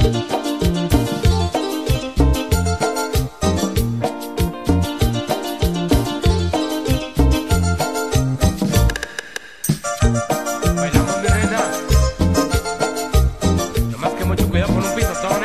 Bailamos, mi reina. Nomás que mucho cuidado con un pisotón,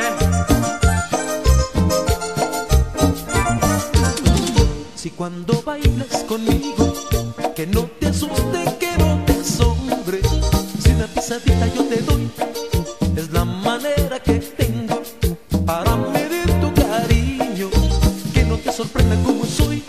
Si cuando bailas conmigo, que no te asuste, que no te asombre. Si una pisadita yo te doy, es la manera que tengo para medir tu cariño. Que no te sorprenda como soy.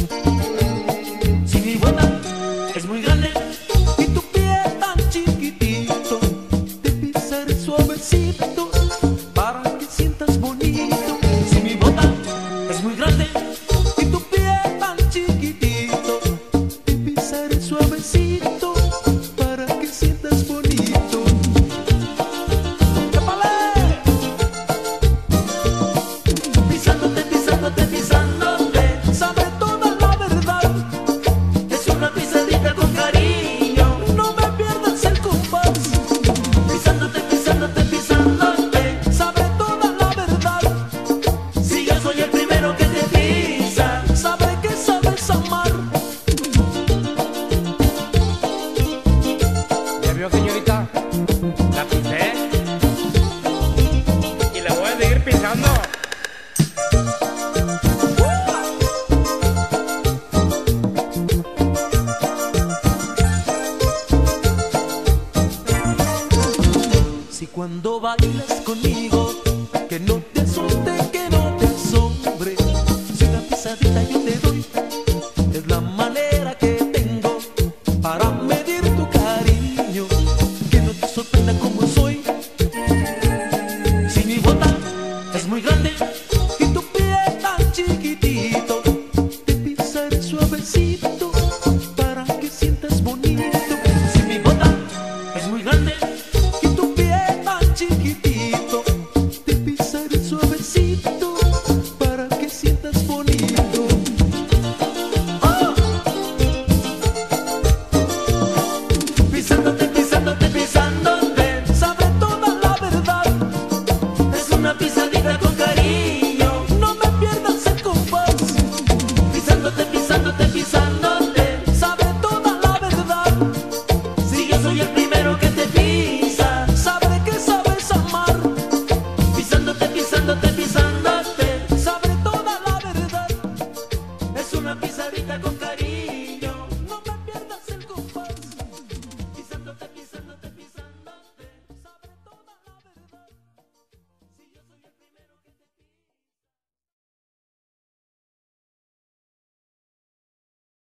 Si mi boda es muy grande y tu pie tan chiquitito, te pisaré suavecito para que sientas bonito. Si mi boda es muy grande y tu pie tan chiquitito, te pisaré suavecito para que sientas bonito. ¡Épale! Pisándote, pisándote, pisándote, sabe toda la verdad. Es una pisadita con cariño, no me pierdas el compás. Pisándote, pisándote, pisándote, sabe toda la verdad. Si yo soy el primero que te pisa, sabe que sabes amar. ¿Ya vio, señorita? La pisé y la voy a seguir pisando. Si cuando bailas conmigo, que no te asuste, que no te asombre. Si una pisadita yo te doy,